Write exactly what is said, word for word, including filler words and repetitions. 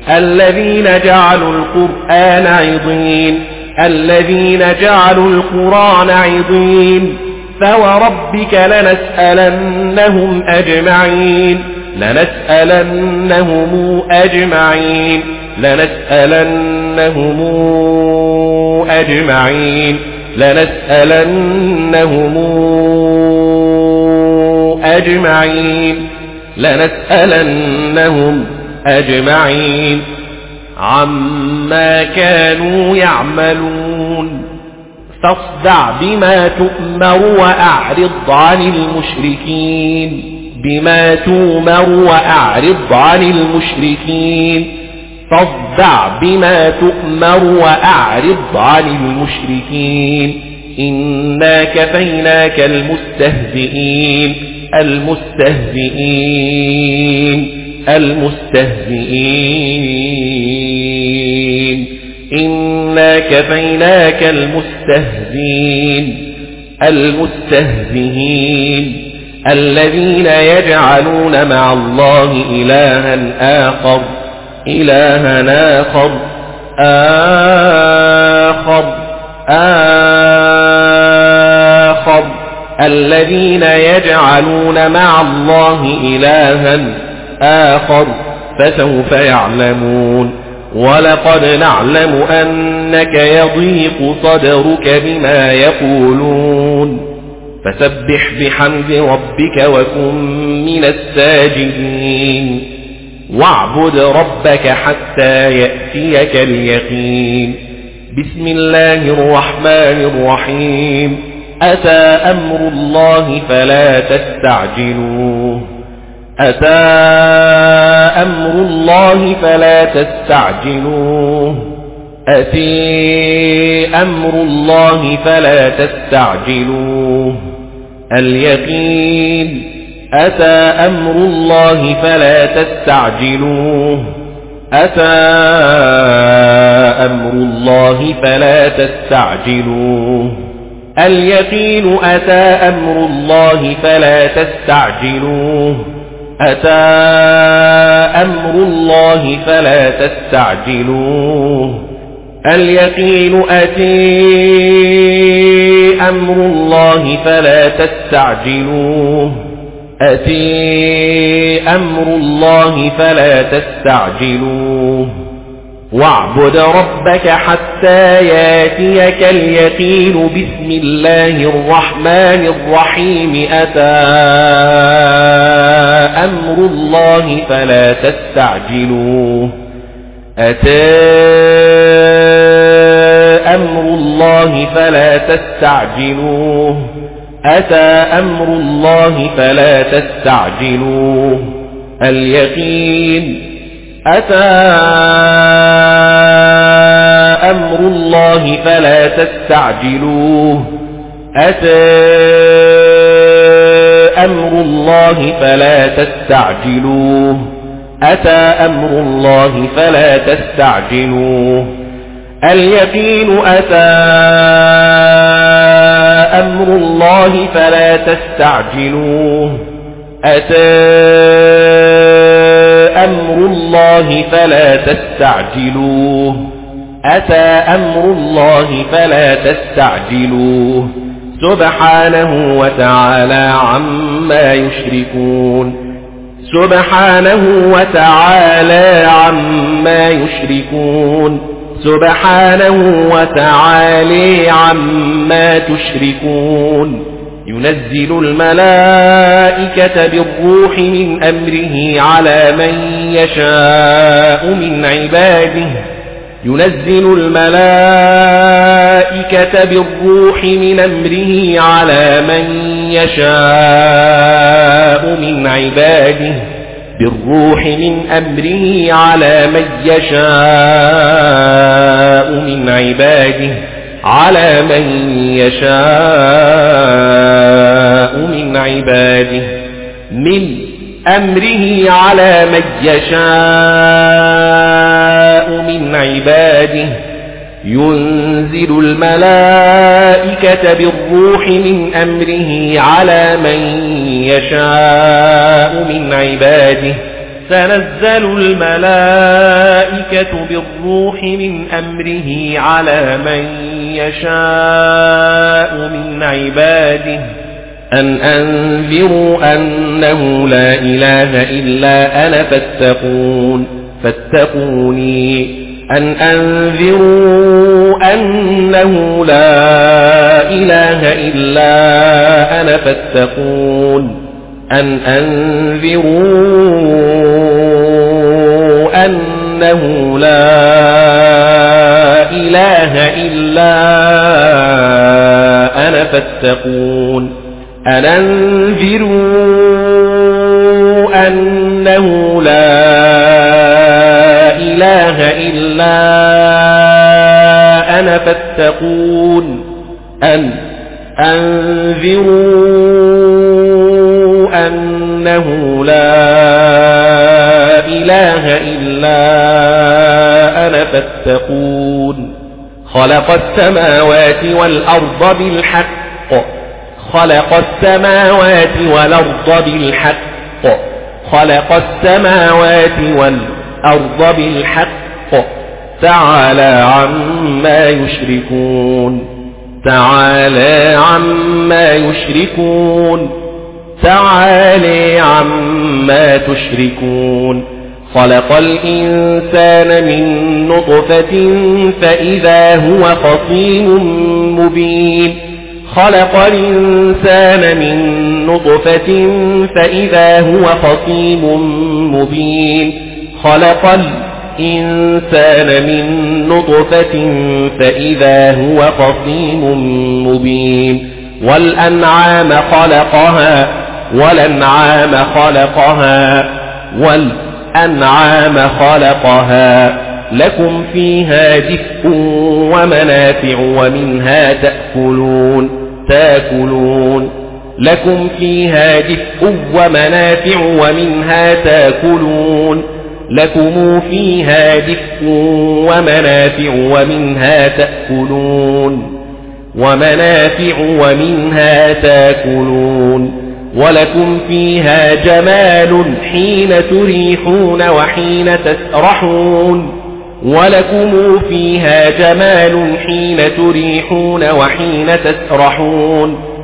الذين جعلوا القرآن عضين الذين جعلوا القرآن عضين فوربك لنسألنهم أجمعين لنسألنهم أجمعين لنسألنهم أجمعين لنسألنهم أجمعين لنسألنهم أجمعين عما كانوا يعملون فاصدع بما تؤمر وأعرض عن المشركين بما تؤمر وأعرض عن المشركين فاصدع بما تؤمر وأعرض عن المشركين إنا كفيناك المستهزئين المستهزئين المستهزئين إنا كفيناك المستهزئين المستهزئين الذين يجعلون مع الله إلها آخر إلها آخر آخر آخر الذين يجعلون مع الله إلها آخر فسوف يعلمون ولقد نعلم أنك يضيق صدرك بما يقولون فسبح بحمد ربك وكن من الساجدين واعبد ربك حتى يأتيك اليقين بسم الله الرحمن الرحيم أتى أمر الله فلا تستعجلوه أتى أمر الله فلا تستعجلوه أتي أمر الله فلا تستعجلوه اليقين أتى أمر الله فلا تستعجلوه أتى أمر الله فلا تستعجلوه اليقين أتى أمر الله فلا تستعجلوه أتى أمر الله فلا تستعجلوه اليقين أتي أمر الله فلا تستعجلوه أتي أمر الله فلا تستعجلوه واعبد ربك حتى ياتيك اليقين بسم الله الرحمن الرحيم أتى أمر الله فلا تستعجلوه أتى أمر الله فلا تستعجلوه أتى أمر الله فلا تستعجلوه اليقين أتى أمر الله فلا تستعجلوه أتى أمر الله فلا تستعجلوه أتى أمر الله فلا تستعجلوه اليقين أتى أمر الله فلا تستعجلوه أتى أمر الله فلا تستعجلوه أتى أمر الله فلا تستعجلوه سبحانه وتعالى عما يشركون سبحانه وتعالى عما يشركون سبحانه وتعالى عما تشركون ينزل الملائكة بالروح من أمره على من يشاء من عباده ينزل الملائكة بالروح من أمره على من يشاء من عباده بالروح من أمره على من يشاء من عباده على من يشاء من عباده من أمره على من يشاء من عباده ينزل الملائكة بالروح من أمره على من يشاء من عباده تنزل الملائكة بالروح من أمره على من يشاء من عباده أن أنذروا أنه لا إله إلا أنا فاتقون فاتقوني أن أنذروا أنه لا إله إلا أنا فاتقون أن أنذروا أنه لا إله إلا أنا فاتقون أن أنذروا أنه لا إله إلا أنا فاتقون أن أنذروا أنه لا إله إلا أنا فاتقون خلق السماوات والأرض بالحق خلق السماوات والأرض بالحق خلق السماوات والأرض بالحق تعالى عما يشركون تعالى عما يشركون تعالى عما تشركون خلق الإنسان من نطفة فإذا هو خصيم مبين خلق الإنسان من نطفة فإذا هو خصيم مبين خلق الإنسان من نطفة فإذا هو خصيم مبين والأنعام خلقها والأنعام خلقها والأنعام خلقها لكم فيها دفء ومنافع ومنها تأكلون تاكلون لكم فيها دفء ومنافع ومنها تاكلون لكم فيها دفء ومنافع ومنها تأكلون ومنافع ومنها تاكلون ولكم فيها جمال حين تريحون وحين تسرحون ولكم فيها جمال حين تريحون وحين تسرحون